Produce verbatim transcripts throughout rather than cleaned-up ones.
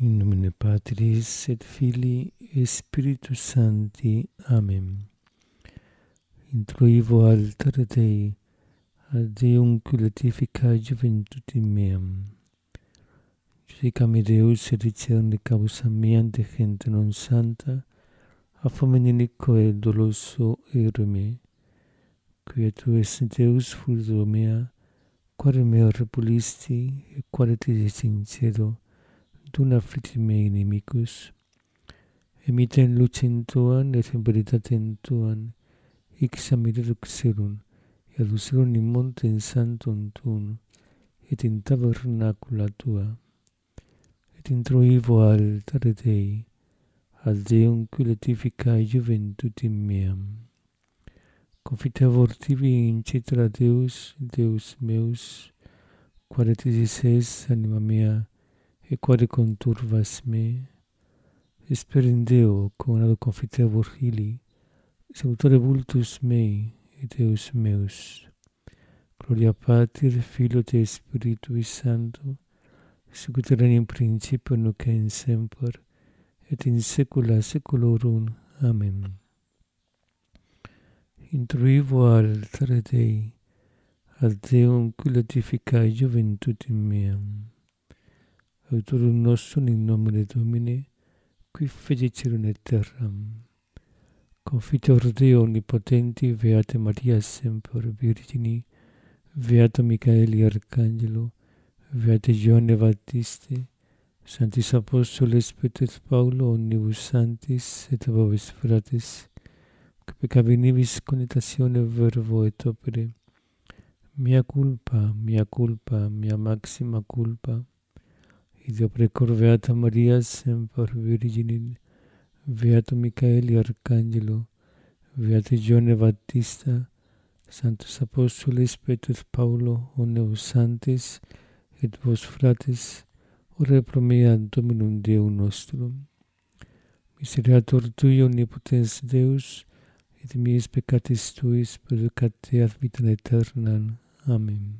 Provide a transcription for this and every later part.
In nomine Patris et Filii et Spiritus Sancti. Amen. Introivo alter Dei, ad Deum cultificae juventutem meam. Judicami Deus et discerne causa meam de gente non santa, a fomen iniquo et doloso ereme. Quia tu es Deus fulgor mea, quare mea repulisti, et quare te sincedo, dum afflicti mei inimicus. Emitem lucem tuam et in veritatem tuam, ixam reduxerum, et aducerum in montem sanctum tuum, et in tabernacula tua. Et introivo alter Dei, ad Deum cultificae juventutem meam. Confitevor tibi in citra Deus, Deus meus, quare tisis es anima mea, et quare conturvas me. Esper in Deo, conado confitevor hili, salutare vultus mei, et Deus meus. Gloria Pater, Filio et Spiritui Sancto, sicut erat in principio nunc et in semper, et in saecula saeculorum. Amen. Introivo alter Dei, ad Deum cultificae juventutem meam. Autorum nostrum in nomine Domini, qui fecit caelum et terram. Confitor Deo omnipotenti, Beata Maria semper Virgini, Beato Michaeli Arcangelo, Beate Ioanne Baptiste, Sanctis Apostoles Petro et Paulo, omnibus sanctis et vobis fratres, que peccavi nibis conitatione verbo et opere, mea culpa, mea culpa, mea maxima culpa, ideo precor Beata Maria semper Virgini, Beato Michaeli Arcangelo, Beate Ioanne Baptista, Sanctus Apostoles Petro et Paulo, omnibus sanctis et vos fratres, ore pro mea Dominum Deum nostrum. Miseriator Tui, omnipotens Deus, et miis peccatis Tuis perdicate ad vitam aeternam. Amen.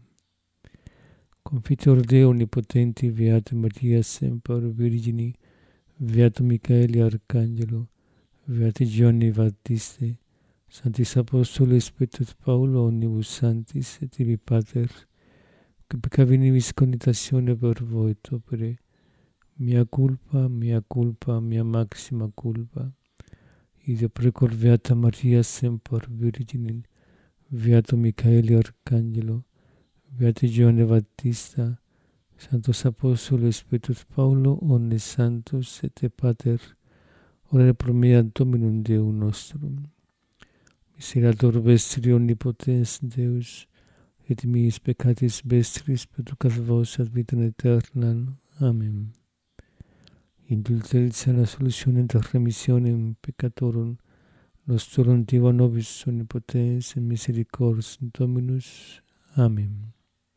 Confitor Deo omnipotenti, Beata Maria semper Virgini, Beato Michaeli Arcangelo, Beate Ioanne Baptiste, Sanctis Apostoles Petro et Paulo, omnibus sanctis et tibi Pater, que peccavi nibis conitatione verbo et opere, mea culpa, mea culpa, mea maxima culpa, ideo precor Beata Maria semper Virgini, Beato Michaeli Arcangelo, Beate Ioanne Baptista, Sanctos Apostoles Petro et Paulo, omnes santos et te Pater, ore pro mea Dominum Deum nostrum. Miseriator vestri omnipotens Deus, et miis peccatis vestris perducat vos ad vitam aeternam. Amen. Indulgentia la solutionem et remissionem peccatorum nostrum Deo nobis omnipotens et misericors Dominus. Amen.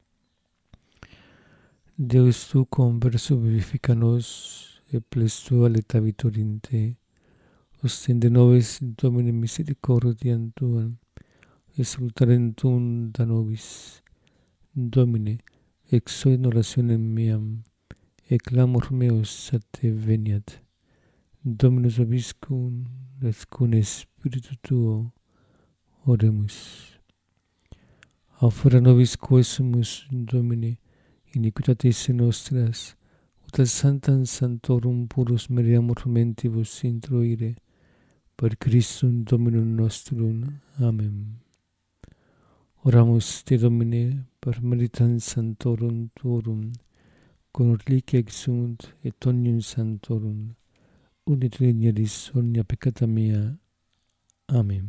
Deus tu converso vivifica nos, et plesto aletavitor in te. Ostende nobis Domine misericordiam tuam, et salutarem tuum da nobis. Domine, exaudi in orationem meam, et clamor meus a te veniat. Dominus vobiscum, et cum Spiritu tuo, oremus. Aufera nobis quae sumus, Domine, iniquitatis nostras, ut ad sanctam sanctorum purus meriamur mentibus introire, per Christum Dominum nostrum. Amen. Oramus te, Domine, per meritam sanctorum tuorum, con reliquia exunt et omnium sanctorum, unit regneris omnia peccata mea. Amen.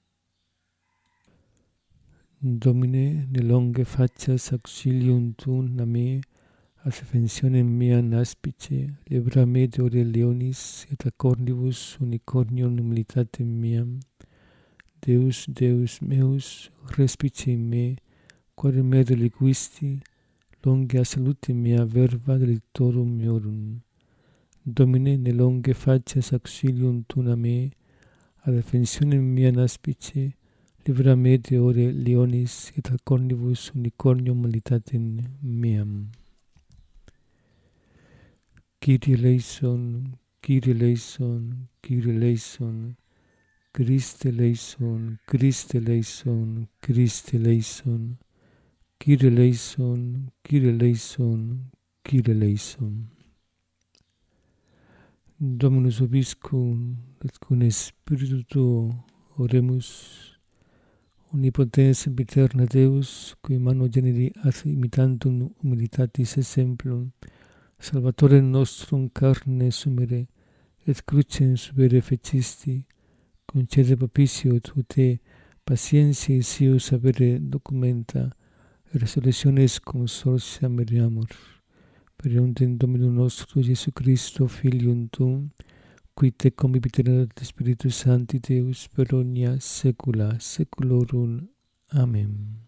Domine, ne longe facias auxilium tuum a me, ad defensionem meam aspice, libera me de ore leonis, et a cornibus unicornium humilitatem meam. Deus, Deus meus, respice in me, quare me reliquisti, longe a salute mea verba delictorum meorum. Domine, ne longe facias auxilium tuum a me, ad defensionem meam aspice, libera me de ore leonis, et a cornibus unicornium humilitatem meam. Kyrie eleison, Kyrie eleison, Kyrie eleison, Christe eleison, Christe eleison, Christe eleison, Kyrie eleison, Kyrie eleison, Kyrie eleison. Dominus vobiscum, et cum spiritu tuo, oremus. Omnipotens sempiterna Deus, qui mano generi ad imitantum humilitatis exemplum, Salvatorem nostrum carne sumere, et crucem subere fecisti, concede propitio te patientiae sius avere documenta, resurrectiones consortia meriamur. Per eundem Dominum nostrum Iesu Christo, Filium tuum, qui te conviviterat Spiritus Sancti Deus per omnia saecula saeculorum. Amén.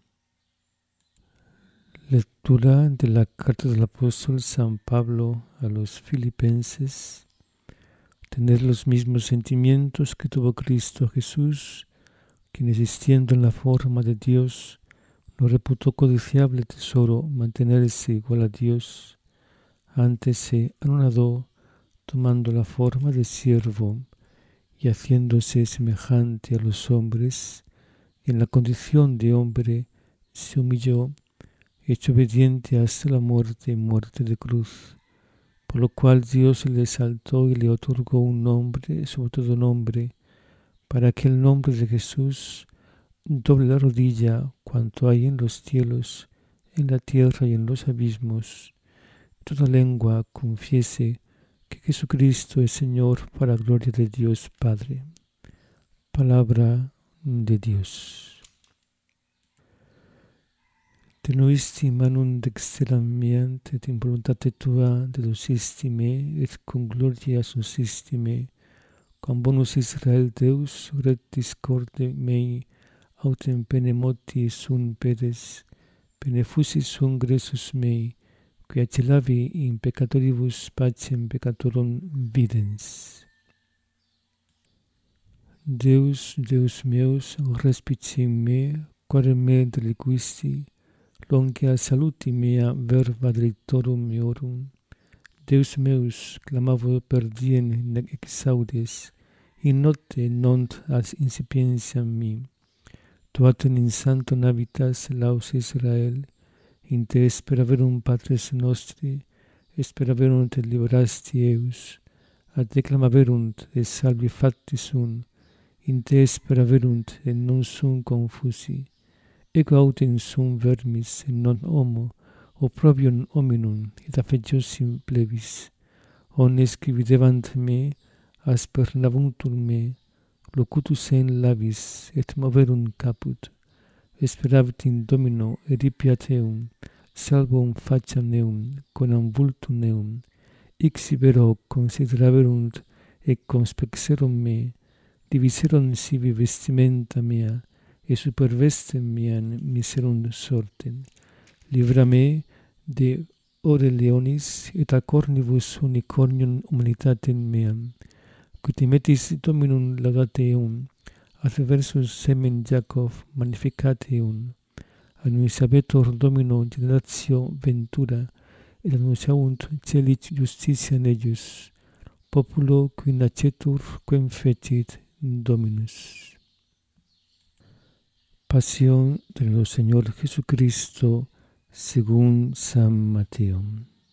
Lectura de la carta del apóstol San Pablo a los Filipenses. Tener los mismos sentimientos que tuvo Cristo Jesús, quien existiendo en la forma de Dios, no reputó codiciable tesoro mantenerse igual a Dios. Antes se anonadó, tomando la forma de siervo y haciéndose semejante a los hombres, y en la condición de hombre se humilló, hecho obediente hasta la muerte y muerte de cruz, por lo cual Dios le exaltó y le otorgó un nombre sobre todo nombre, para que el nombre de Jesús doble la rodilla cuanto hay en los cielos, en la tierra y en los abismos, toda lengua confiese que Jesucristo es Señor, para la gloria de Dios Padre. Palabra de Dios. Tenuisti manum dexteram meam, et in voluntate tua deducisti me, et cum gloria suscisti me, quam bonus Israel Deus, ret discorde mei, autem pene moti sunt pedes, pene fusi sunt gressus mei, qui accellavi in peccatoribus pacem peccatorum videns. Deus, Deus meus, respice in me, quare me deliquisti, longia saluti mea verba delictorum meorum. Deus meus, clamavo per diem nec exaudes, in notte non as insipientiam mi. Tuatum in santum habitas laus Israel, in te speraverum Patres nostri, speraverunt et liberasti eus, ad declamaverunt et salvi fatti sunt, in te speraverunt et non sunt confusi. Ego autem sum vermis et non homo, opprobrium hominum et affectiosim plebis. Omnes qui videbant me, aspernavuntur me, locutus en labis et moverunt caput. Esperavit in Domino eripiat eum, salvum facem eum, conam vultum eum. Ixi vero consideraverunt et conspexerum me, diviserunt sibi vestimenta mea, et super vestem meam miserunt sortem. Livra me de ore leonis et a cornibus unicornium humanitatem meam, qui te metis Dominum laudate eum, adversus semen Jacob magnificat eum, annunciabetur Domino generatio ventura, et annunciavunt celi justitia in eius, populo qui nacetur quem fecit Dominus. Pasión de nuestro Señor Jesucristo según San Mateo.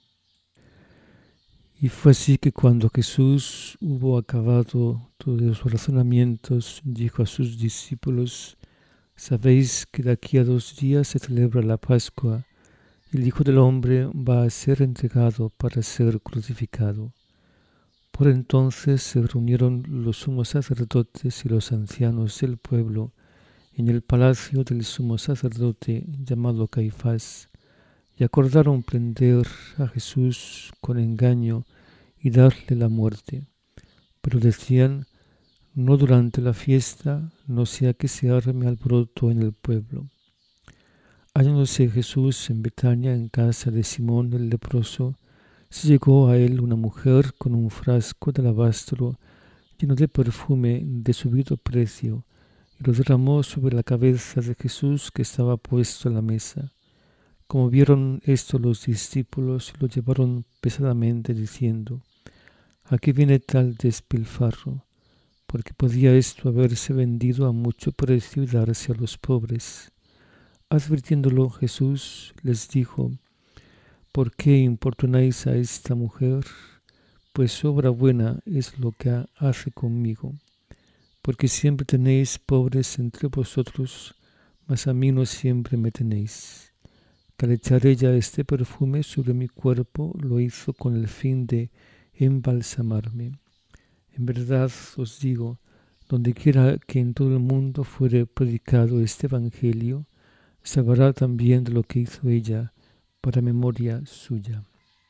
Y fue así que cuando Jesús hubo acabado todos los razonamientos, dijo a sus discípulos: sabéis que de aquí a dos días se celebra la Pascua, y el Hijo del Hombre va a ser entregado para ser crucificado. Por entonces se reunieron los sumos sacerdotes y los ancianos del pueblo en el palacio del sumo sacerdote llamado Caifás, y acordaron prender a Jesús con engaño y darle la muerte. Pero decían: no durante la fiesta, no sea que se arme alboroto en el pueblo. Hallándose Jesús en Betania, en casa de Simón el leproso, se llegó a él una mujer con un frasco de alabastro lleno de perfume de subido precio, y lo derramó sobre la cabeza de Jesús, que estaba puesto a la mesa. Como vieron esto los discípulos, lo llevaron pesadamente, diciendo: ¿A qué viene tal despilfarro? Porque podía esto haberse vendido a mucho precio y darse a los pobres. Advirtiéndolo, Jesús les dijo: ¿Por qué importunáis a esta mujer? Pues obra buena es lo que hace conmigo. Porque siempre tenéis pobres entre vosotros, mas a mí no siempre me tenéis. Que al echar ella este perfume sobre mi cuerpo, lo hizo con el fin de embalsamarme. En verdad os digo, donde quiera que en todo el mundo fuere predicado este evangelio, se hablará también de lo que hizo ella, para memoria suya.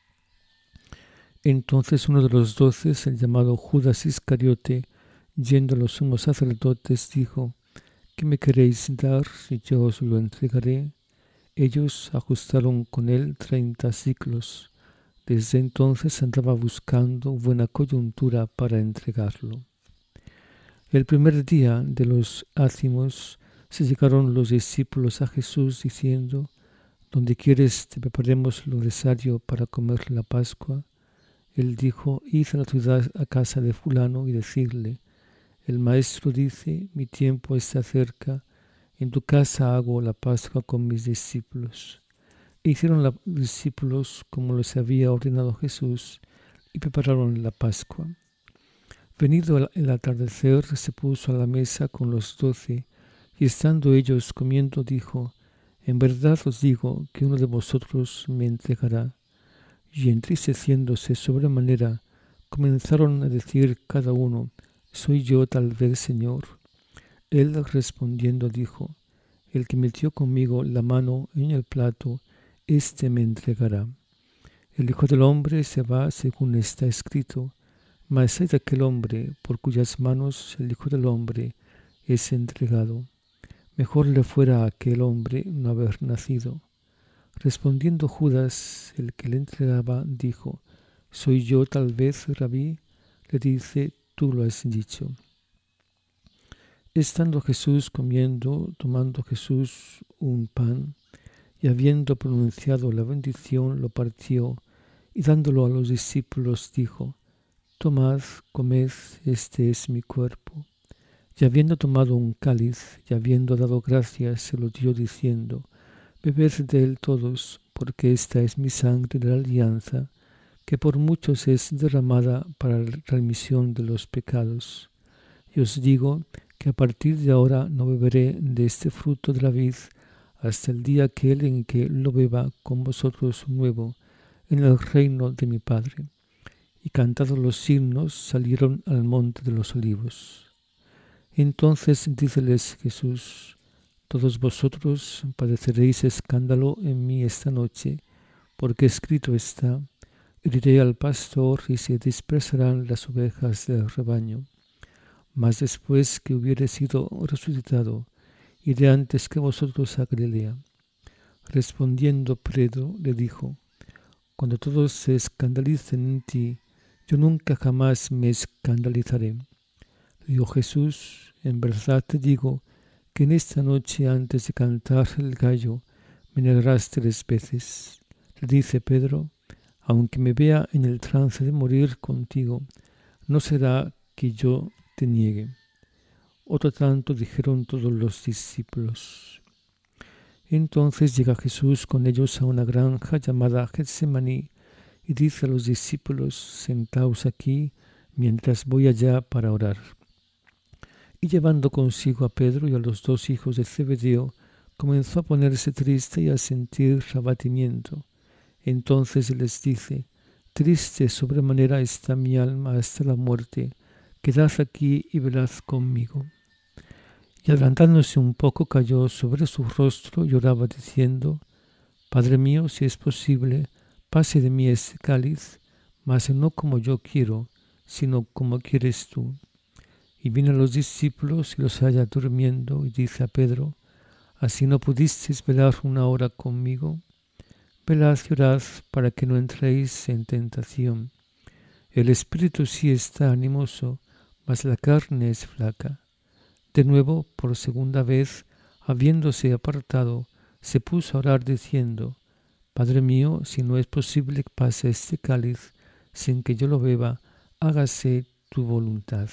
Entonces uno de los doce, el llamado Judas Iscariote, yendo a los sumos sacerdotes, dijo: ¿Qué me queréis dar y yo os lo entregaré? Ellos ajustaron con él treinta siclos. Desde entonces andaba buscando buena coyuntura para entregarlo. El primer día de los ácimos se llegaron los discípulos a Jesús diciendo: ¿Dónde quieres te preparemos lo necesario para comer la Pascua? Él dijo: Id a la ciudad a casa de fulano y decirle: el maestro dice, mi tiempo está cerca, en tu casa hago la Pascua con mis discípulos. E hicieron los discípulos como les había ordenado Jesús y prepararon la Pascua. Venido el atardecer, se puso a la mesa con los doce, y estando ellos comiendo, dijo: En verdad os digo que uno de vosotros me entregará. Y entristeciéndose sobremanera, comenzaron a decir cada uno: ¿Soy yo tal vez, Señor? Él respondiendo dijo: El que metió conmigo la mano en el plato, éste me entregará. El Hijo del Hombre se va según está escrito, mas hay de aquel hombre por cuyas manos el Hijo del Hombre es entregado. Mejor le fuera a aquel hombre no haber nacido. Respondiendo Judas, el que le entregaba, dijo: ¿Soy yo tal vez, Rabí? Le dice: Tú lo has dicho. Estando Jesús comiendo, tomando Jesús un pan, y habiendo pronunciado la bendición, lo partió, y dándolo a los discípulos, dijo: Tomad, comed, este es mi cuerpo. Y habiendo tomado un cáliz, y habiendo dado gracias, se lo dio diciendo: Bebed de él todos, porque esta es mi sangre de la alianza, que por muchos es derramada para la remisión de los pecados. Y os digo que a partir de ahora no beberé de este fruto de la vid hasta el día aquel en que lo beba con vosotros nuevo en el reino de mi Padre. Y cantados los himnos, salieron al monte de los olivos. Entonces díceles Jesús: Todos vosotros padeceréis escándalo en mí esta noche, porque escrito está: heriré al pastor y se dispersarán las ovejas del rebaño. Mas después que hubiere sido resucitado, iré antes que vosotros a Galilea. Respondiendo Pedro le dijo: Cuando todos se escandalicen en ti, yo nunca jamás me escandalizaré. Le dijo Jesús: En verdad te digo que en esta noche antes de cantar el gallo me negarás tres veces. Le dice Pedro: Aunque me vea en el trance de morir contigo, no será que yo te niegue. Otro tanto dijeron todos los discípulos. Entonces llega Jesús con ellos a una granja llamada Getsemaní y dice a los discípulos: Sentaos aquí mientras voy allá para orar. Y llevando consigo a Pedro y a los dos hijos de Zebedeo, comenzó a ponerse triste y a sentir abatimiento. Entonces les dice: Triste sobremanera está mi alma hasta la muerte, quedad aquí y velad conmigo. Y adelantándose un poco, cayó sobre su rostro y oraba diciendo: Padre mío, si es posible, pase de mí este cáliz, mas no como yo quiero, sino como quieres tú. Y viene a los discípulos y los halla durmiendo, y dice a Pedro: ¿Así no pudisteis velar una hora conmigo? Velad y orad para que no entréis en tentación. El espíritu sí está animoso, mas la carne es flaca. De nuevo, por segunda vez, habiéndose apartado, se puso a orar diciendo: Padre mío, si no es posible que pase este cáliz sin que yo lo beba, hágase tu voluntad.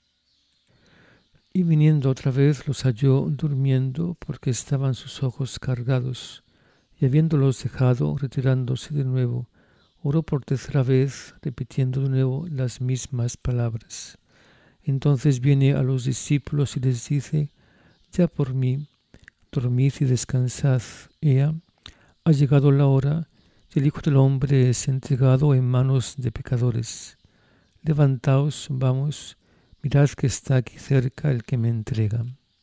Y viniendo otra vez los halló durmiendo, porque estaban sus ojos cargados, y habiéndolos dejado, retirándose de nuevo, oró por tercera vez, repitiendo de nuevo las mismas palabras. Entonces viene a los discípulos y les dice: ya por mí, dormid y descansad. Ea, ha llegado la hora, y el Hijo del Hombre es entregado en manos de pecadores. Levantaos, vamos, mirad que está aquí cerca el que me entrega.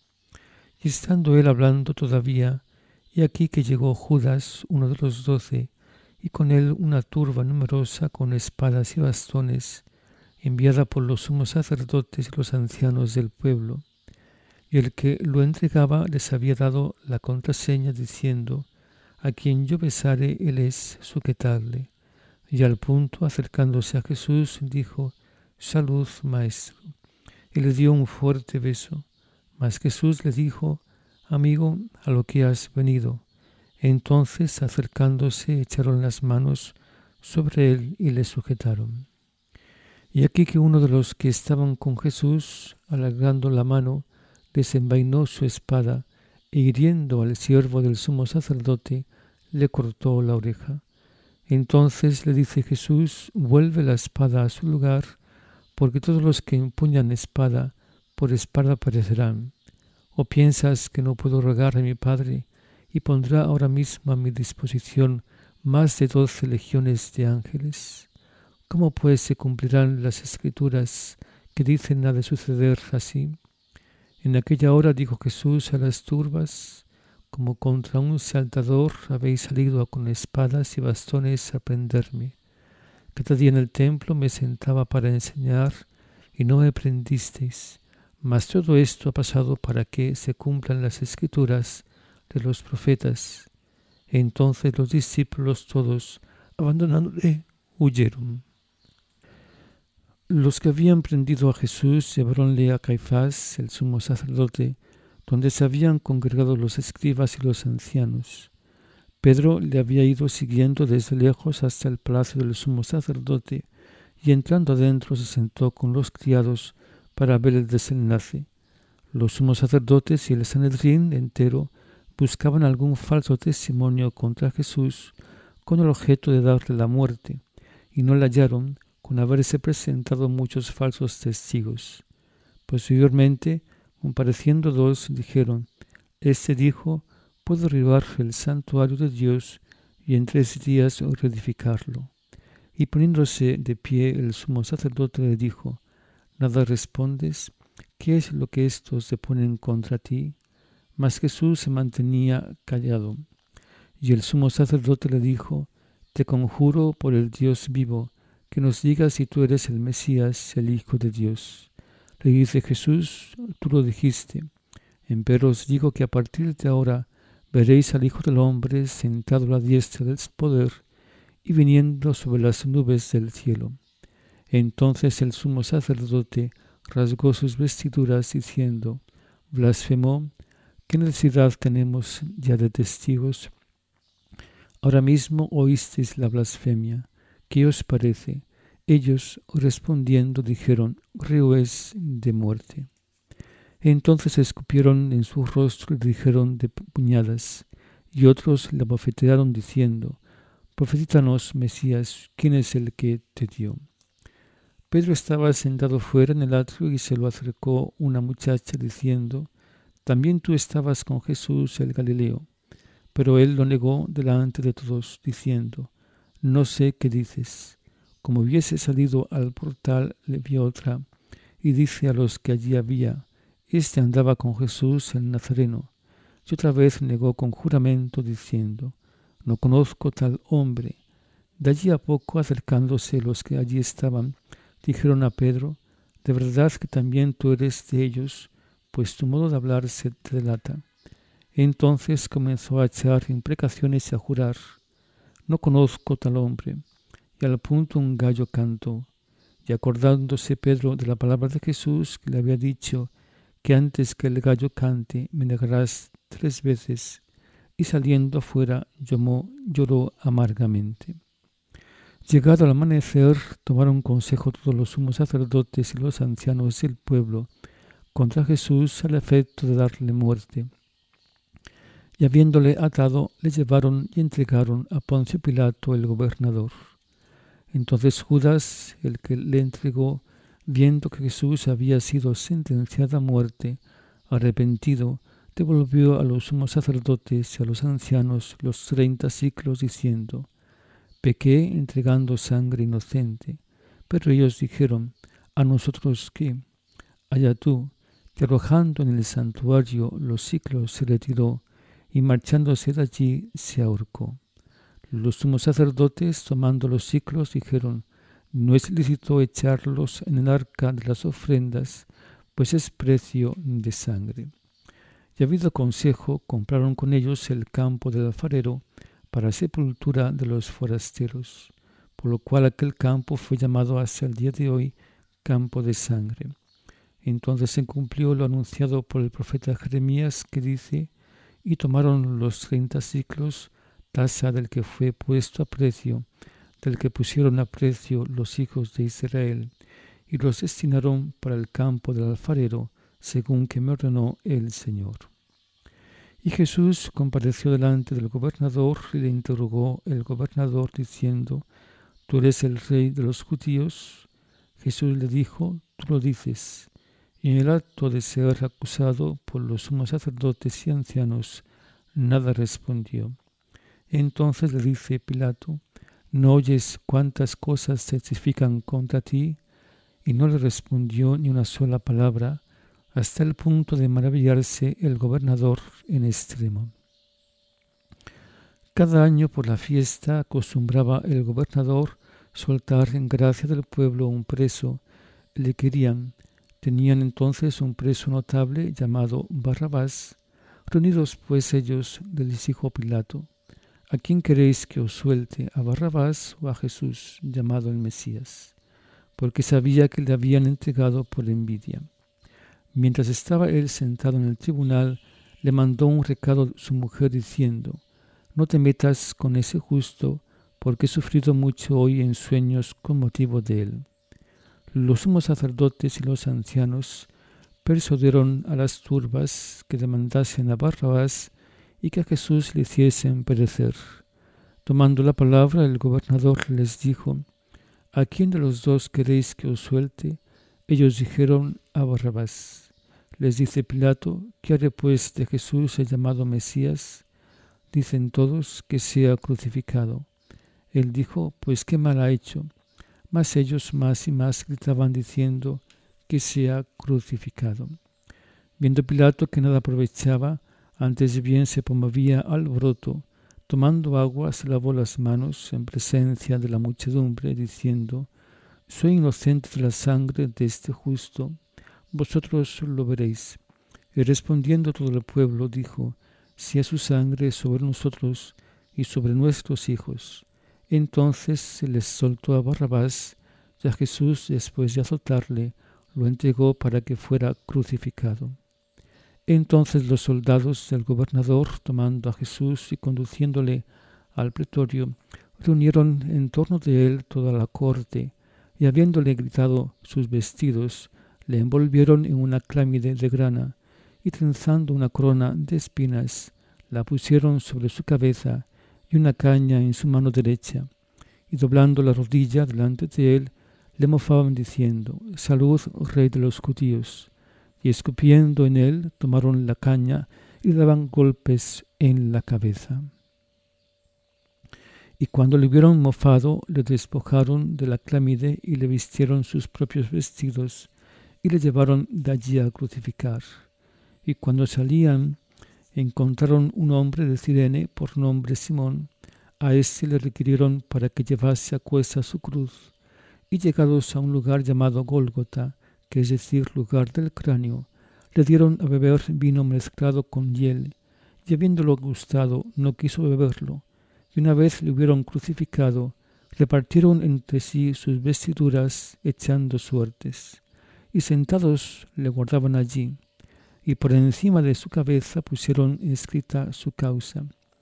Y estando él hablando todavía, he aquí que llegó Judas, uno de los doce, y con él una turba numerosa con espadas y bastones, enviada por los sumos sacerdotes y los ancianos del pueblo. Y el que lo entregaba les había dado la contraseña, diciendo: a quien yo besare, él es, sujetadle. Y al punto, acercándose a Jesús, dijo: salud, maestro. Y le dio un fuerte beso. Mas Jesús le dijo: amigo, a lo que has venido. Entonces, acercándose, echaron las manos sobre él y le sujetaron. Y aquí que uno de los que estaban con Jesús, alargando la mano, desenvainó su espada, e hiriendo al siervo del sumo sacerdote, le cortó la oreja. Entonces le dice Jesús: vuelve la espada a su lugar, porque todos los que empuñan espada, por espada perecerán. ¿O piensas que no puedo rogar a mi Padre, y pondrá ahora mismo a mi disposición más de doce legiones de ángeles? ¿Cómo pues se cumplirán las Escrituras que dicen ha de suceder así? En aquella hora dijo Jesús a las turbas: como contra un saltador habéis salido con espadas y bastones a prenderme. Cada día en el templo me sentaba para enseñar, y no me prendisteis. Mas todo esto ha pasado para que se cumplan las Escrituras de los profetas. Entonces los discípulos todos, abandonándole, huyeron. Los que habían prendido a Jesús llevaronle a Caifás, el sumo sacerdote, donde se habían congregado los escribas y los ancianos. Pedro le había ido siguiendo desde lejos hasta el palacio del sumo sacerdote, y entrando adentro se sentó con los criados para ver el desenlace. Los sumos sacerdotes y el Sanedrín entero buscaban algún falso testimonio contra Jesús con el objeto de darle la muerte, y no la hallaron, con haberse presentado muchos falsos testigos. Posteriormente, compareciendo dos, dijeron: este dijo: puedo derribar el santuario de Dios y en tres días reedificarlo. Y poniéndose de pie, el sumo sacerdote le dijo: ¿nada respondes? ¿Qué es lo que estos se ponen contra ti? Mas Jesús se mantenía callado. Y el sumo sacerdote le dijo: te conjuro por el Dios vivo, que nos digas si tú eres el Mesías, el Hijo de Dios. Le dice Jesús: tú lo dijiste. Empero os digo que a partir de ahora veréis al Hijo del Hombre sentado a la diestra del poder y viniendo sobre las nubes del cielo. Entonces el sumo sacerdote rasgó sus vestiduras diciendo: blasfemó, ¿qué necesidad tenemos ya de testigos? Ahora mismo oísteis la blasfemia. ¿Qué os parece? Ellos, respondiendo, dijeron: reo es de muerte. Entonces escupieron en su rostro y dijeron de puñadas, y otros le abofetearon diciendo: profetízanos, Mesías, ¿quién es el que te dio? Pedro estaba sentado fuera en el atrio y se lo acercó una muchacha diciendo: también tú estabas con Jesús el Galileo. Pero él lo negó delante de todos, diciendo: no sé qué dices. Como hubiese salido al portal, le vio otra, y dice a los que allí había: este andaba con Jesús el Nazareno. Y otra vez negó con juramento, diciendo: no conozco tal hombre. De allí a poco, acercándose los que allí estaban, dijeron a Pedro: de verdad que también tú eres de ellos, pues tu modo de hablar se te delata. Entonces comenzó a echar imprecaciones y a jurar: no conozco tal hombre. Y al punto un gallo cantó. Y acordándose Pedro de la palabra de Jesús, que le había dicho que antes que el gallo cante me negarás tres veces, y saliendo afuera lloró, lloró amargamente. Llegado al amanecer, tomaron consejo todos los sumos sacerdotes y los ancianos del pueblo contra Jesús al efecto de darle muerte. Y habiéndole atado, le llevaron y entregaron a Poncio Pilato el gobernador. Entonces Judas, el que le entregó, viendo que Jesús había sido sentenciado a muerte, arrepentido, devolvió a los sumos sacerdotes y a los ancianos los treinta siclos, diciendo: pequé entregando sangre inocente. Pero ellos dijeron: ¿a nosotros qué? Allá tú. Que arrojando en el santuario los siclos se retiró, y marchándose de allí se ahorcó. Los sumos sacerdotes, tomando los siclos, dijeron: no es lícito echarlos en el arca de las ofrendas, pues es precio de sangre. Y habido consejo, compraron con ellos el campo del alfarero para sepultura de los forasteros, por lo cual aquel campo fue llamado hasta el día de hoy campo de sangre. Entonces se cumplió lo anunciado por el profeta Jeremías, que dice: y tomaron los treinta siclos, tasa del que fue puesto a precio, del que pusieron a precio los hijos de Israel, y los destinaron para el campo del alfarero, según que me ordenó el Señor. Y Jesús compareció delante del gobernador, y le interrogó el gobernador, diciendo: ¿tú eres el rey de los judíos? Jesús le dijo: tú lo dices. Y en el acto de ser acusado por los sumos sacerdotes y ancianos, nada respondió. Entonces le dice Pilato: ¿no oyes cuántas cosas testifican contra ti? Y no le respondió ni una sola palabra, hasta el punto de maravillarse el gobernador en extremo. Cada año por la fiesta acostumbraba el gobernador soltar en gracia del pueblo un preso. Le querían. Tenían entonces un preso notable llamado Barrabás. Reunidos pues ellos, les dijo Pilato: ¿a quién queréis que os suelte, a Barrabás o a Jesús, llamado el Mesías? Porque sabía que le habían entregado por envidia. Mientras estaba él sentado en el tribunal, le mandó un recado su mujer diciendo: no te metas con ese justo, porque he sufrido mucho hoy en sueños con motivo de él. Los sumos sacerdotes y los ancianos persuadieron a las turbas que demandasen a Barrabás y que a Jesús le hiciesen perecer. Tomando la palabra, el gobernador les dijo: ¿a quién de los dos queréis que os suelte? Ellos dijeron: a Barrabás. Les dice Pilato: ¿qué haré pues de Jesús el llamado Mesías? Dicen todos: que sea crucificado. Él dijo: pues qué mal ha hecho. Mas ellos más y más gritaban diciendo: que sea crucificado. Viendo Pilato que nada aprovechaba, antes bien se promovía alboroto, tomando agua se lavó las manos en presencia de la muchedumbre, diciendo: soy inocente de la sangre de este justo, vosotros lo veréis. Y respondiendo todo el pueblo dijo: sea su sangre sobre nosotros y sobre nuestros hijos. Entonces se les soltó a Barrabás, y a Jesús, después de azotarle, lo entregó para que fuera crucificado. Entonces los soldados del gobernador, tomando a Jesús y conduciéndole al pretorio, reunieron en torno de él toda la corte, y habiéndole gritado sus vestidos, le envolvieron en una clámide de grana, y trenzando una corona de espinas, la pusieron sobre su cabeza, y una caña en su mano derecha, y doblando la rodilla delante de él, le mofaban diciendo: salud, rey de los judíos. Y escupiendo en él, tomaron la caña y le daban golpes en la cabeza. Y cuando le hubieron mofado, le despojaron de la clámide y le vistieron sus propios vestidos y le llevaron de allí a crucificar. Y cuando salían, encontraron un hombre de Cirene por nombre Simón. A éste le requirieron para que llevase a cuesta su cruz. Y llegados a un lugar llamado Gólgota, que es decir, lugar del cráneo, le dieron a beber vino mezclado con hiel, y habiéndolo gustado, no quiso beberlo. Y una vez le hubieron crucificado, repartieron entre sí sus vestiduras, echando suertes. Y sentados le guardaban allí, y por encima de su cabeza pusieron escrita su causa: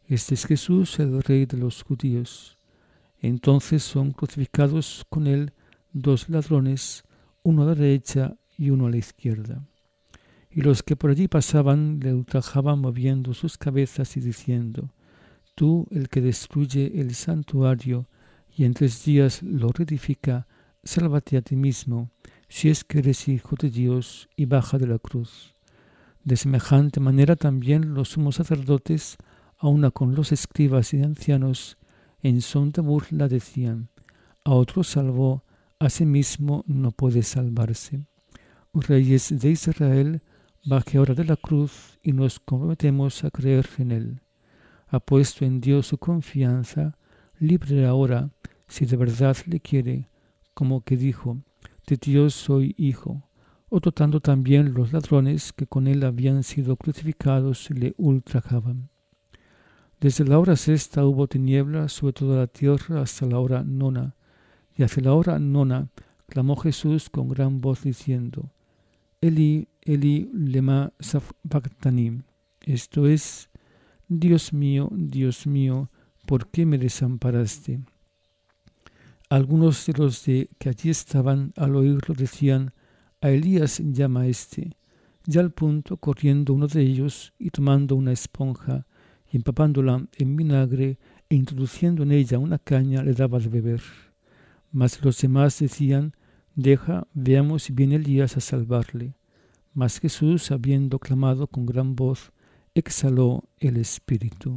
este es Jesús, el Rey de los judíos. Entonces son crucificados con él dos ladrones, uno a la derecha y uno a la izquierda. Y los que por allí pasaban le ultrajaban moviendo sus cabezas y diciendo: Tú, el que destruye el santuario y en tres días lo reedifica, sálvate a ti mismo, si es que eres hijo de Dios, y baja de la cruz. De semejante manera también los sumos sacerdotes, aun con los escribas y ancianos, en son de burla decían: A otro salvó, a sí mismo no puede salvarse. Reyes de Israel, baje ahora de la cruz y nos comprometemos a creer en él. Ha puesto en Dios su confianza, libre ahora, si de verdad le quiere, como que dijo: de Dios soy hijo. Otro tanto también los ladrones que con él habían sido crucificados le ultrajaban. Desde la hora sexta hubo tinieblas sobre toda la tierra hasta la hora nona, y hacia la hora nona clamó Jesús con gran voz diciendo: Eli, Eli, lema sabactani, esto es: Dios mío, Dios mío, ¿por qué me desamparaste? Algunos de los de que allí estaban al oírlo decían: A Elías llama a este. Ya al punto, corriendo uno de ellos y tomando una esponja y empapándola en vinagre e introduciendo en ella una caña, le daba de beber. Mas los demás decían: Deja, veamos si viene Elías a salvarle. Mas Jesús, habiendo clamado con gran voz, exhaló el espíritu.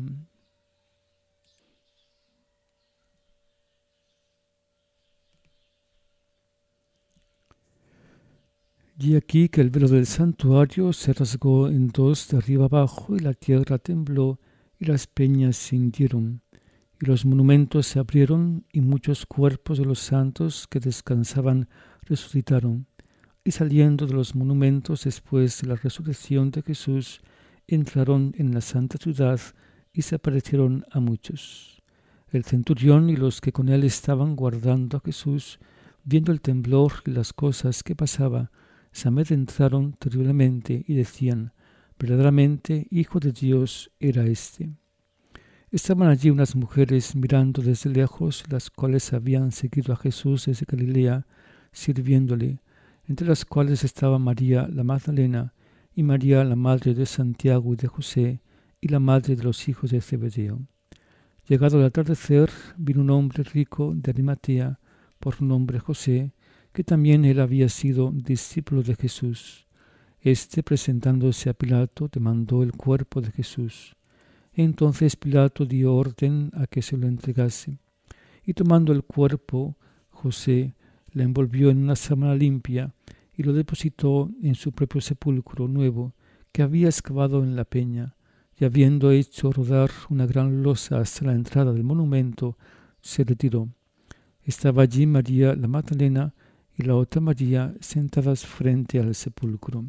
Y aquí que el velo del santuario se rasgó en dos de arriba abajo, y la tierra tembló, y las peñas se hundieron, y los monumentos se abrieron, y muchos cuerpos de los santos que descansaban resucitaron. Y saliendo de los monumentos después de la resurrección de Jesús, entraron en la santa ciudad y se aparecieron a muchos. El centurión y los que con él estaban guardando a Jesús, viendo el temblor y las cosas que pasaba, se amedrentaron terriblemente y decían: verdaderamente, Hijo de Dios era éste. Estaban allí unas mujeres mirando desde lejos, las cuales habían seguido a Jesús desde Galilea, sirviéndole, entre las cuales estaba María la Magdalena, y María la madre de Santiago y de José, y la madre de los hijos de Zebedeo. Llegado el atardecer, vino un hombre rico de Arimatea, por nombre José, que también él había sido discípulo de Jesús. Este, presentándose a Pilato, demandó el cuerpo de Jesús. Entonces Pilato dio orden a que se lo entregase. Y tomando el cuerpo, José lo envolvió en una sábana limpia y lo depositó en su propio sepulcro nuevo que había excavado en la peña, y habiendo hecho rodar una gran losa hasta la entrada del monumento, se retiró. Estaba allí María la Magdalena y la otra María sentadas frente al sepulcro.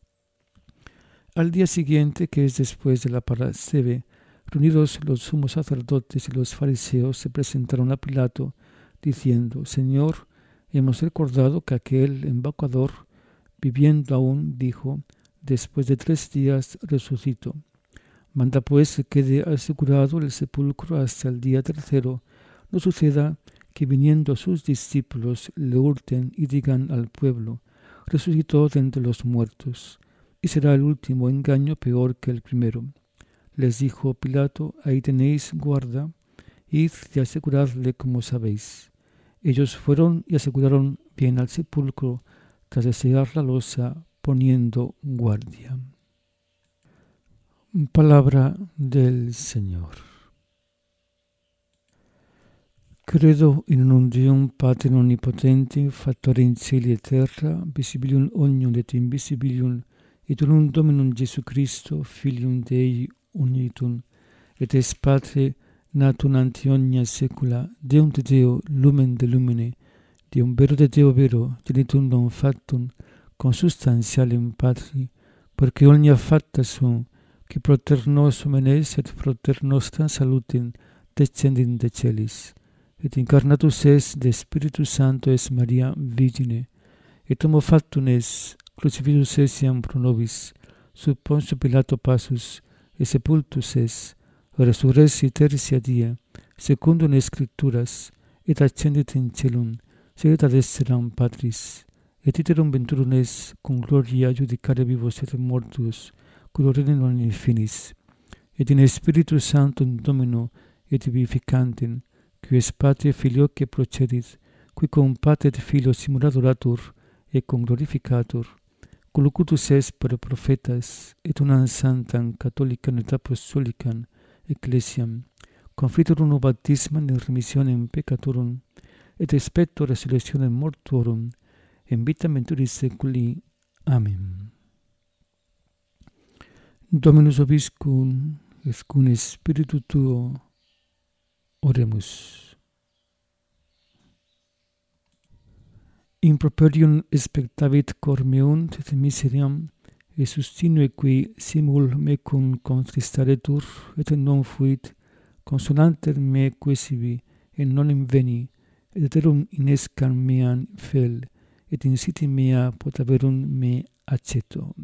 Al día siguiente, que es después de la Parasceve, reunidos los sumos sacerdotes y los fariseos se presentaron a Pilato, diciendo: Señor, hemos recordado que aquel embaucador, viviendo aún, dijo: después de tres días resucito. Manda pues que quede asegurado el sepulcro hasta el día tercero, no suceda que viniendo sus discípulos le hurten y digan al pueblo: resucitó de entre los muertos, y será el último engaño peor que el primero. Les dijo Pilato: ahí tenéis guarda, id y aseguradle como sabéis. Ellos fueron y aseguraron bien al sepulcro, tras desear la losa, poniendo guardia. Palabra del Señor. Credo in un Deum Patrem omnipotente, factore in cieli et terra, visibilium omnium et invisibilium, et unum Dominum Iesu Christo, Filium Dei unitum, et es Patre natum ante omnia saecula, Deum de Deo, lumen de lumine, Deum vero de Deo vero, genitum non factum, consubstantialem Patri, porque omnia facta sum, qui proter nos homenes et proter nostram salutem descendit de celis, et incarnatus es de Spiritus Sancto es Maria Virgine, et homo factum es, crucifixus es iam pro nobis, sub Pontio Pilato passus, et sepultus es, resurresi tertia die, secundum Scripturas, et ascendit in celum, sedet ad esseram Patris, et iterum venturum es cum gloria judicare vivos et mortuos, gloriae non in finis, et in Spiritus Sanctum Domino et vivificantem, qui es Patria Filioque procedit, qui cum Pater et Filio simul adoratur et cum glorificatur, collocutus est per prophetas, et unam sanctam catholicam et apostolicam ecclesiam, confitetur uno baptismam in remissionem peccatorum, et expecto resurrectionem mortuorum, in vitam venturis saeculi. Amen. Dominus vobiscum, et cum spiritu tuo, oremus. Improperium expectavit cor meum, et miseriam, et sustinue qui simul mecum contristaretur, et non fuit, consolanter me quesivi, et non inveni, et eterum inescam meam fel, et in siti mea potaverum me acceto.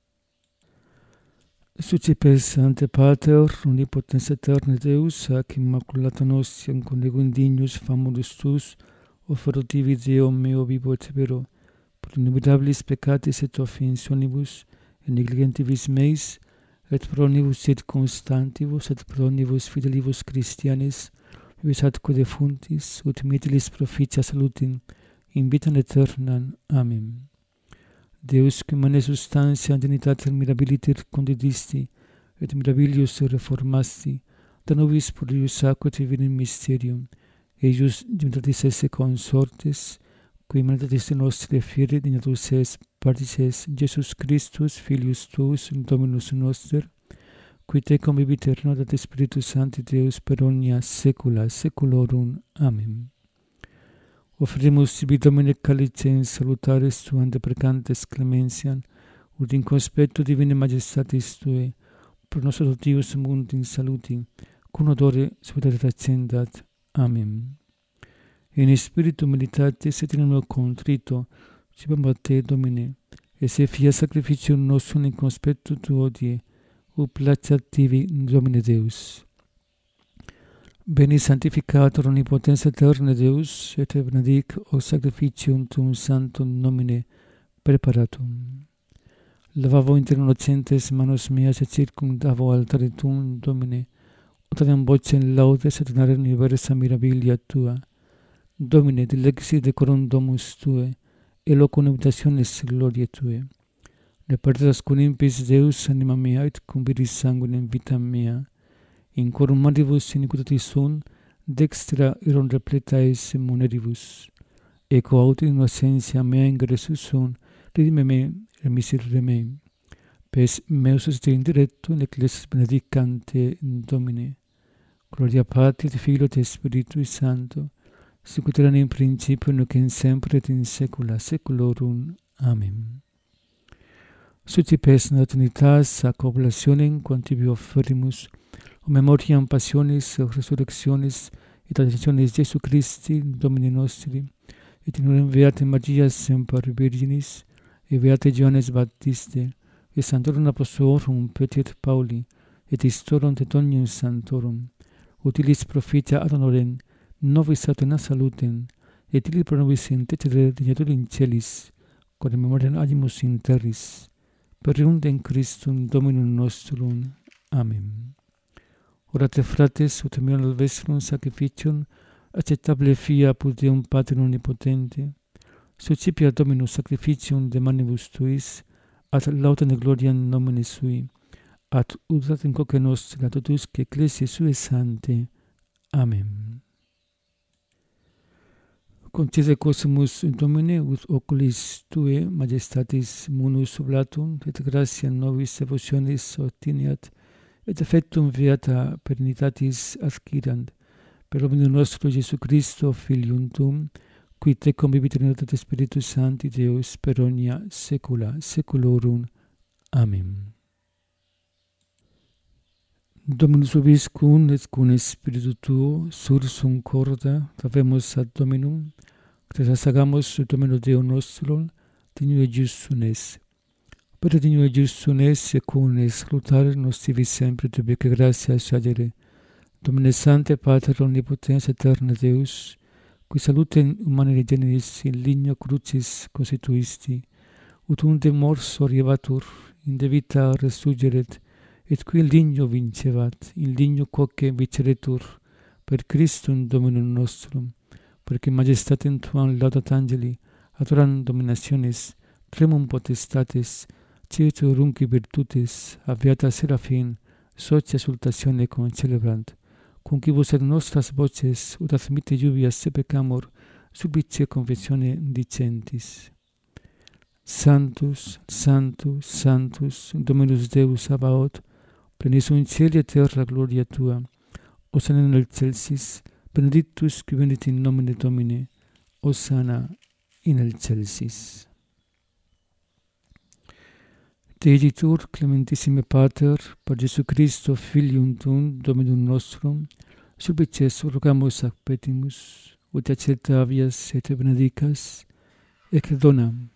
Sucipes ante Pater, omnipotens aeterne Deus, ac immaculata nostiam conegum dignus famulus tus, offerutivi Deo meo vivo et vero, pro innumerabilis peccatis et offensionibus, et negligentibus meis, et pro omnibus circumstantibus, et pro omnibus fidelibus Christianis, vivis atque defuntis, ut mittilis proficia salutim, in vitam aeternam. Amen. Deus, qui mane substantia and unitatem mirabiliter condidisti, et mirabilius reformasti, da nobis purius aqua divinem mysterium, eius divinitatis esse consortes, qui manitatis nostre fieri dignatus es partis es Jesus Christus, Filius tuus, Dominus noster, qui te convivit eterno dat Spiritus Sancti Deus per omnia saecula saeculorum. Amen. Offerimus sibi Domine calicem salutaris tuam deprecantes clementiam, ut in conspectu divine majestatis Tuae, pro nos adoptivos mundi in saluti, cum odore spiritualis accendat. Amen. In spiritu meditatis et in animo contrito, cibam a Te, Domine, et se fia sacrificium nostrum in conspectu Tuo die, ut placeat Tibi, Domine Deus. Beni sanctificator omnipotens aeterne Deus, et benedic o sacrificium tuum sanctum nomine preparatum. Lavavo inter innocentes manos meas et circumdavo altare tuum, Domine, ut adem vocem laudes et narrare universa mirabilia Tua. Domine, dilexi decorum domus Tuae, et locum habitationis gloriae Tuae. Ne perdas cum impis Deus anima mea, et cum viris sanguinem vita mea, in quorum maribus iniquitatis sunt, dextra iron repletae muneribus. Eco aut innocentia mea ingressus sunt, redime me, remisere me. Pes meus est indirecto in ecclesias benedicante Domine. Gloria Patri et Filio et Spiritui Sancto, sic ut erat in principio, nunc in semper et in saecula saeculorum. Amen. Sucipes natunitas ac oblationem quam tibi offerimus, o memoriam passionis, resurrectionis et ascensionis Jesu Christi, Domini nostri, et in orem Beate Maria semper Virginis, et Beate Johannes Baptiste, et Sanctorum Apostolorum Petri et Pauli, et Istorum Tetonium Sanctorum, utilis proficia ad honorem, nobis autena salutem, et illi pro nobis intercedere dignatur in celis, quod memoriam agimus in terris, per eundem Christum Dominum nostrum. Amen. Orate frates, ut meum alvestrum sacrificium, acceptable fia apud Deum Pater omnipotente, suscipia Dominus sacrificium de manibus tuis, ad laudem et gloriam nomine sui, ad udatem coque nostra totusque ecclesiae sue sanctae. Amen. Concede cosmus Domine, ut oculis Tue majestatis munus oblatum, et gratiam nobis devotionis obtiniat, et effectum beata perennitatis adquirant, per omnium nostro Jesu Christo, Filium Tuum, qui Te convivit in unitate Spiritus Sancti Deus per omnia saecula saeculorum. Amen. Dominus vobiscum et cum Spiritu Tuo, sursum corda, travemus ad Dominum, que sagamus Domino Deo nostro, dignum et justum es. Per dignum et justum es, et cum es salutare nos tibi sempre, Tebe che gratia sagere, Domine Sancte Pater Omnipotens Aeterna Deus, qui salutem humanae generis in ligno crucis constituisti, ut unde mors orievatur, in de vita resurgeret, et qui ligno vincevat, in ligno quoque viceretur, per Christum Dominum nostrum, perque majestatem Tuam laudat angeli, adoram dominationes, tremum potestates, ceturumque virtutes, aviata serafin, socia exultatione concelebrant, conquibus et nostras voces, ut admite lluvias se pecamur, suplice confessione dicentis. Sanctus, Sanctus, Sanctus, Dominus Deus Sabaoth, plenis in caeli et terra gloria Tua, Hosanna in excelsis, benedictus qui venit in nomine Domini, Hosanna in excelsis. Te igitur, clementissime Pater, per Jesu Christo, Filium Tuum, Dominum nostrum, supplices rogamus ac petimus, ut accettavias et benedicas, ec donam.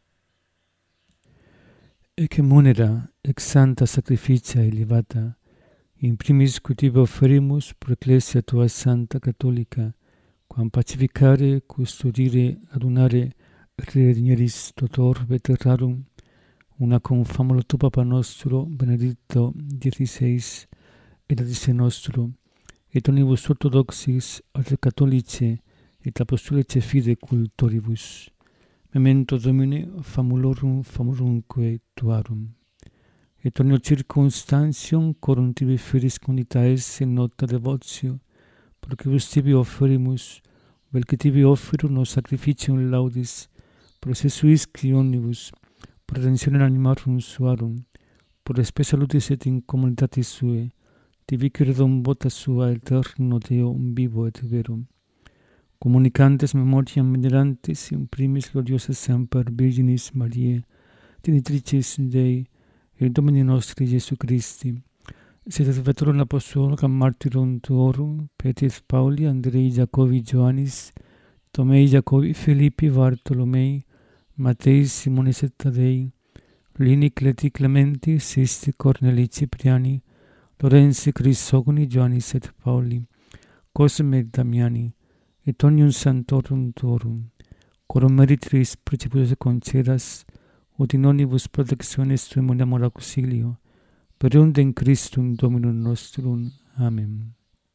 Ec munera, ex santa sacrificia elevata, in primis qui tibi offerimus pro ecclesia Tua Santa Catholica, quam pacificare, custodire, adunare, redigneris totor veterarum, una cum famulo Tu Papa nostro, Benedicto diciseis, et adice nostro, et omnibus orthodoxis, alter catholice, et apostolice fide cultoribus. Memento Domine famulorum famulumque Tuarum. Et omnio circumstantium corum tibi feris conitaes in nota devotio, procibus tibi offerimus, vel que tibi offeru nos sacrificium laudis, processuisci omnibus, per redemptione animarum suarum, por spe salutis et in communitatis sue, tibi credum vota sua eterno Deo vivo et verum. Comunicantes memoriam venerantis in primis gloriosa semper Virginis Mariae, Genitricis Dei, et Domini nostri Iesu Christi, sed veterum apostolorum martyrum tuorum, Petris Pauli, Andrei, Jacobi, Ioannis, Tomei, Jacobi, Filippi, Bartolomei, Matei, Simonis et Tadei, Lini, Cleti, Clementi, Sisti, Cornelii, Cipriani, Lorenzi, Crisogoni, Ioannis et Pauli, Cosme et Damiani, et omnium santorum tuorum, corum meritris principus concedas, ut in omnibus protectionis Tuum moniamur auxilio, per unde in Christum Dominum nostrum. Amen.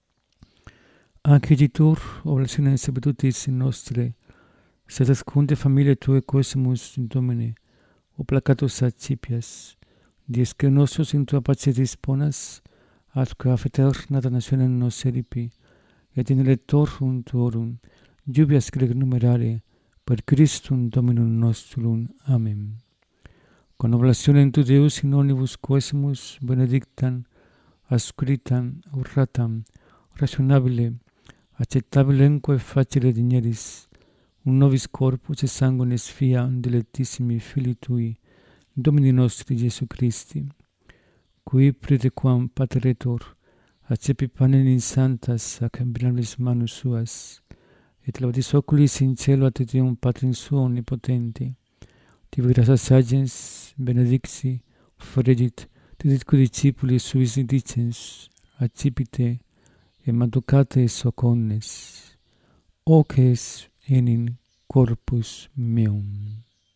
Acciditur, oblazione servitutis nostre, sed ascunde familiae Tuae quosimus in Domine, o placatus accipias, dies que nostros in Tua pace disponas, atque a eterna damnationem nos eripi, et in electorum Tuorum, lluvias greg numerare, per Christum Dominum nostrum. Amen. Con oblationem Tu Deus in omnibus quosimus benedictam, ascritam, urratam, rationabile, accettabilemque facile digneris, un nobis corpus et sanguinis fiam dilectissimi Filii Tui, Domini nostri Iesu Christi, qui praetequam pateretur, accepi panem in santas ac venerabili manus suas, et levatis oculis in cielo ad etiam Patrim suo omnipotenti, tibi gratias agens benedixi, fregit, diditque discipuli suis dicens, accipite, et maducate soconnes, oces enim corpus meum.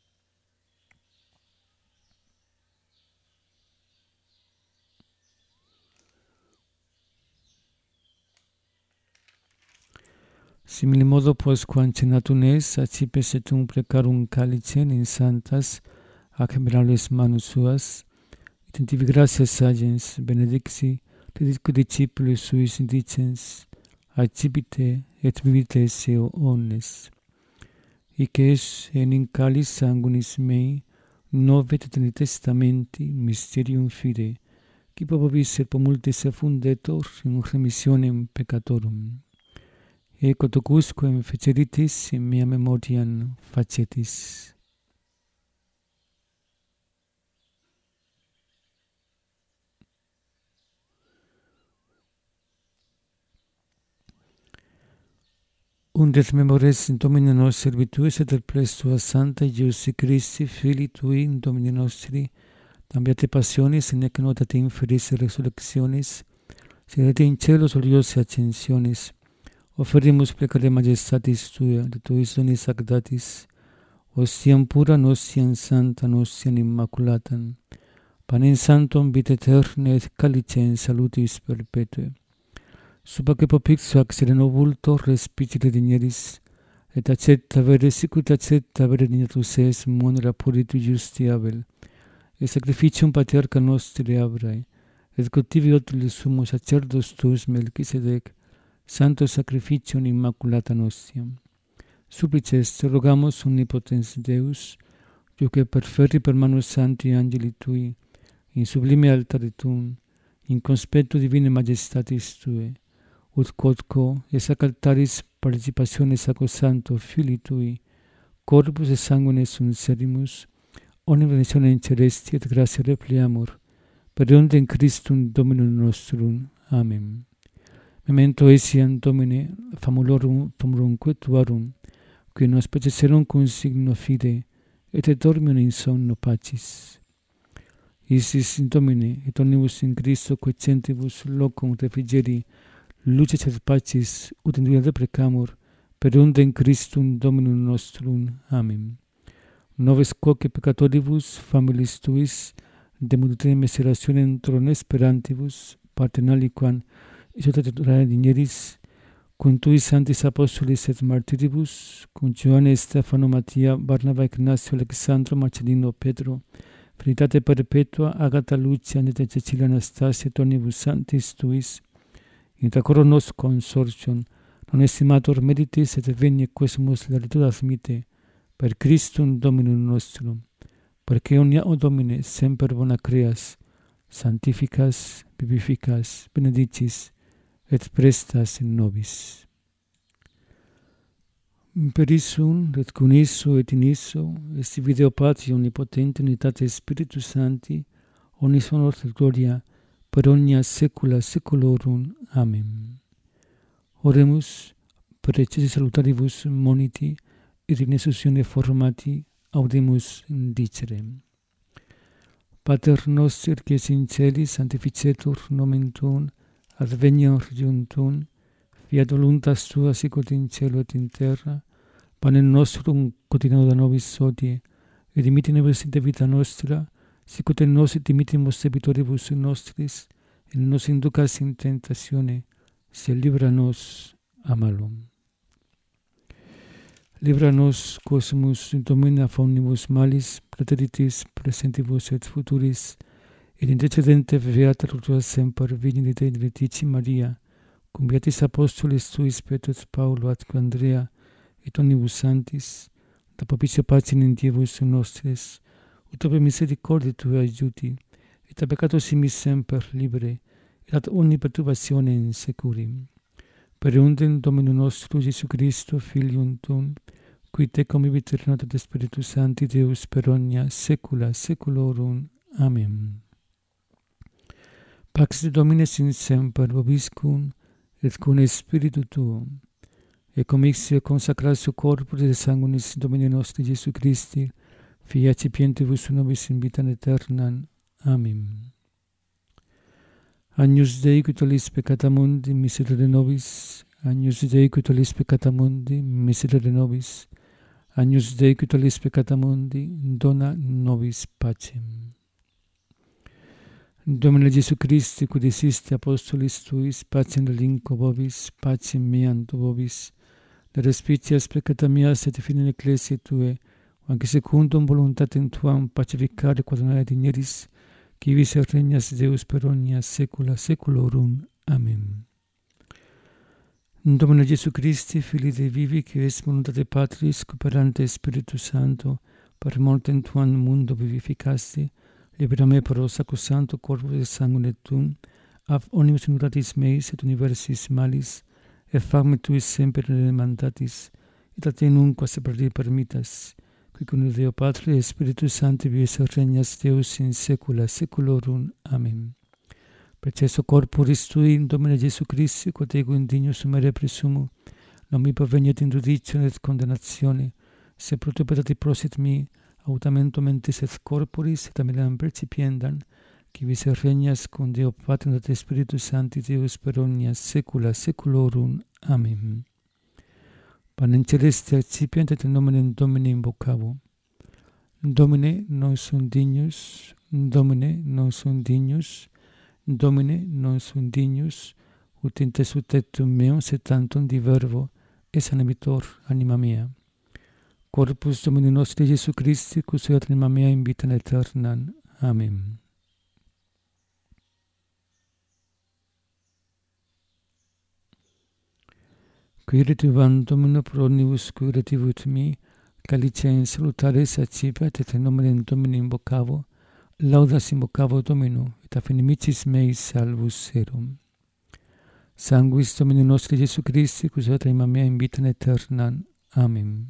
Simili modo postquam cenatum es, accipes et um precarum calicem in santas ac venerabilis manus suas, et in tibi gratias agens benedixi, diditque discipuli suis dicens, accipite et vivite seo omnes. Hic es enim calis sanguinis mei, novet et in testamenti mysterium fide, qui popobis et pomultis effundetur in remissionem peccatorum. Ecco tocusquem feceritis in mea memoriam facetis. Undet memores in Domine nos servituis et perplex Tua Santa Iesu Christi, Filii Tui, in Domine nostri, tam beate passionis, in nec nota te inferis resurrectionis, sedete in cielo gloriose ascensiones, oferimus plecare majestatis Tua, de Tuis donis ac datis, ostiam pura nostiam santa nostiam immaculatam, panem sanctum vitae aeterna et calicem salutis perpetue. Subaque popixo ac sereno vulto respicere digneris, et accepta vere sicut accepta vere dignatus es monera puritu justiabel, et sacrificium patriarca nostri Abrae, et cultivi otulis sumus sacerdos tuus Melchisedec, santo sacrificium immaculata nostiam. Supplices te rogamus omnipotens Deus, duque perferri per manus santi angeli tui, in sublime altare tuum, in conspectu divine majestatis Tue, ut quodco es ac altaris participationes sacro santo Filii Tui, corpus et sanguine sunt serimus, omni benedictionem celesti et gratia repliamur, per eundem Christum Dominum nostrum. Amen. Memento etiam Domine famulorum, famulumque Tuarum, qui nos peceserum cum signo fide, et et dormium in somno pacis. Isis in Domine, et omnibus in Christo quiescentibus locum refrigeri, luces et pacis, ut in diem deprecamur, per eundem Christum Dominum nostrum. Amen. Noves quoque peccatoribus, familis Tuis, de multitudine miserationem tron esperantibus, partenaliquam, isotraturae digneris, cum Tuis sanctis apostolis et martiribus, cum Ioanne, Stefano, Mattia, Barnaba, Ignacio, Alexandro, Marcellino, Pedro, Veritate perpetua, Agata, Lucia, Nete, Cecilia, Anastasia, et omnibus sanctis Tuis, intra coro nos consortium, non estimator meritis et venie quesumus laritudas mite, per Christum Dominum nostrum, perque omnia o Domine semper bona creas, sanctificas, vivificas, benedicis, et prestas in nobis. Per issum, et cum isso et in isso, est video Patri omnipotente unitate Spiritus Sancti, omnis honor et gloria, per omnia saecula saeculorum. Amen. Oremus, per ecce salutaribus moniti, et in essusione formati, audimus dicere. Pater noster, qui es in celis, sanctificetur nomen tuum, adveniat regnum tuum, fiat voluntas Tua sicut in cielo et in terra, panem nostrum quotidianum da nobis hodie, et dimitte nobis debita nostra, sicut et nos dimittimus debitoribus nostris, et non nos inducas in tentatione, sed libera nos a malo. Libera nos quosumus in domina omnibus malis, praeteritis presentibus et futuris, et intercedente beata Tua semper Virgine Dei Letitia Maria, cum beatis apostolis Tuis Petrus, Paulo, atque Andrea, et omnibus sanctis, da propicio pacem in Dievus nostris, ut per misericordia Tua aiuti, et a peccatos simis semper libere, et ad omni perturbationem securim. Per eundem Dominum nostrum Iesu Christo, Filium Tuum, qui tecum vivit et regnat et Spiritus Sancti Deus per omnia saecula saeculorum. Amen. Pax Domini sin semper vobiscum, et cum Spiritu Tuum, et commixio consacratio corporis et sanguinis Domini nostri Iesu Christi, Fii accipientibus nobis in vitam aeternam. Amen. Agnus Dei, qui tollis peccata mundi, miserere nobis. Agnus Dei, qui tollis peccata mundi, miserere nobis. Agnus Dei, qui tollis peccata mundi, dona nobis pacem. Domine Iesu Christi, qui diciste apostolis Tuis, pacem relinquo vobis, pacem meam do vobis, de respicias peccata meas et fine ecclesiae Tuae, anque secundum voluntatem Tuam pacificare quadrinare digneris, qui vis et regnas Deus per omnia saecula saeculorum. Amen. Domine Iesu Christi, Filii Dei vivi, qui es voluntate Patris, cooperante Spiritus Sancto, per mortem Tuam mundo vivificasti, libera me pro sacrosancto corpus et sanguine Tuum, ab omnibus ignoratis meis et universis malis, et facme Tuis semper demandatis, et a Te nunquam separare permittas, qui cum Deo Patri et Spiritus Sancti vives et regnas Deus in saecula saeculorum. Amen. Per cesso corporis Tui, Domine Iesu Christi, quod ego indignus sumere presumo, non mi perveniet in judicione et condemnatione, se pro Tui pietati prosit mi, autamento mentis et corporis, et amelem percipiendam, qui vis et regnas cum Deo Patrum et Spiritus Sancti Deus per omnia saecula saeculorum. Amen. Panem celeste accipient et in nomine Domini invocavo. Domine non sunt dignus, Domine non sunt dignus, Domine non sunt dignus, ut in te sutetum meum sed tantum di verbo es animator anima mea. Corpus Domini nostri Iesu Christi, custodiat anima mea in vitam aeternam. Amen. Quiritu van Domino pro omnibus qui retivut mi, calice in salutaris accipiat et in nomine Domini invocavo, laudas invocavo Domino, et a finimicis meis salvus erum. Sanguis Domini nostri Iesu Christi, custodiat anima mea in vitam aeternam. Amen.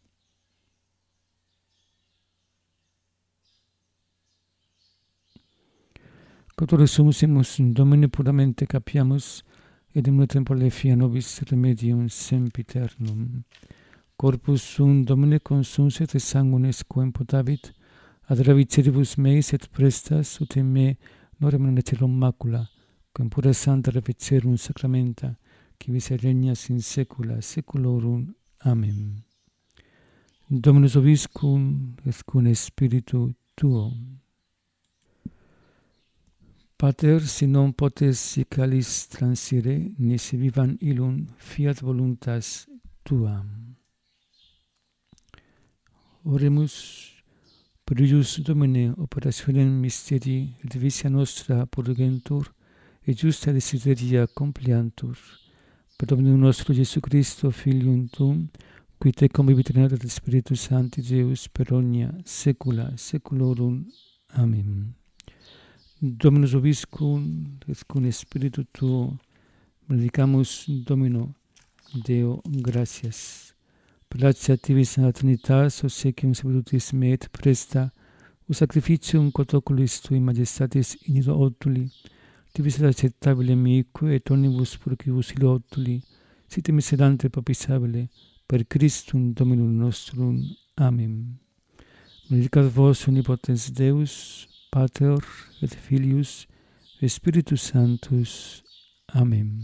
Quod sumus in Domine puramente capiamus, et in tempore fia nobis remedium sempiternum. Corpus sum Domine consums et sanguinis quem potavit, ad ravicieribus meis et prestas, ut in me non remanecerum macula, quem pura santa reficerum sacramenta, qui vis et regnas in saecula saeculorum. Amen. Dominus vobiscum et cum spiritu tuo. Pater, si non potes sic calis transire, ni si vivam illum, fiat voluntas tua. Oremus per ius Domine operationem mysterii et visia nostra purgentur, et justa desideria compliantur. Per Dominum nostro Iesu Christo, Filium tuum, qui te convivit in et Spiritus Sancti Deus per omnia saecula saeculorum. Amen. Dominus vobiscum et cum spiritu tuo, benedicamus Domino, Deo gratias. Placia tivis in Trinitas, obsequium salutis me et presta, o sacrificium quod oculis tui majestatis in illo otuli, tivis et acceptabile mique et omnibus purcibus illo otuli, sit miserante papisabile, per Christum Dominum nostrum. Amen. Benedicat vos omnipotens Deus, Pater et Filius et Spiritus Sanctus. Amen.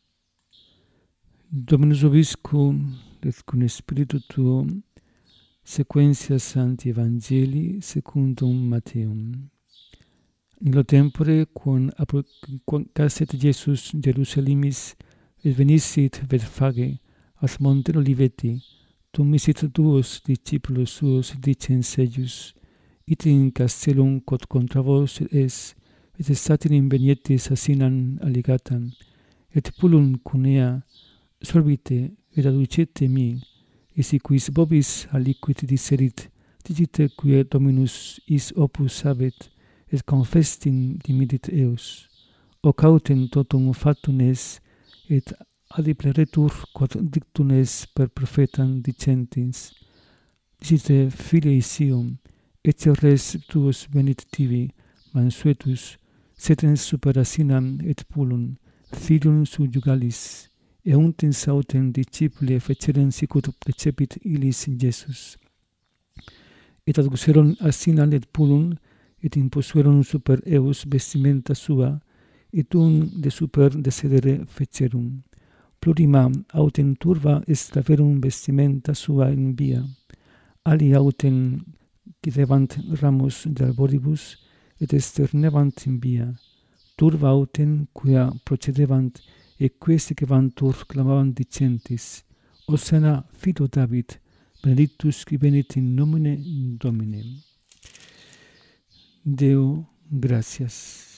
Dominus vobiscum et cum spiritu tuo, sequentia Sancti Evangelii secundum Matteum. In illo tempore, quam casset Iesus Jerusalemis, et venissit Bethphage, ad monte Oliveti, tum misit duos discipulos suos dicens eius, ite in castellum quod contra vos es, et statim in vignetis asinam alligatam, et pullum cunea sorbite et aducete mi, et si quis vobis aliquid diserit, dicite quia Dominus is opus habet, et confestim dimitit eos. O cautem totum factum es, et adipleretur quod dictum es per prophetam dicentins. Dicite filii Sium, ecce res tuos venit tibi, mansuetus, setens super asinam et pullum, filium subjugalis, et untens autem discipuli fecerem sicut precepit illis Iesus. Et adducerum asinam et pullum, et imposuerum super eos vestimenta sua, et un de super desedere fecerum. Plurima autem turba extraverum vestimenta sua in via, ali autem quidebant ramos de arboribus, et esternebant in via. Turba autem quia procedebant, et quae cevantur clamabant dicentis, Hosanna Filio David, benedictus qui venit in nomine Domini. Deo gratias.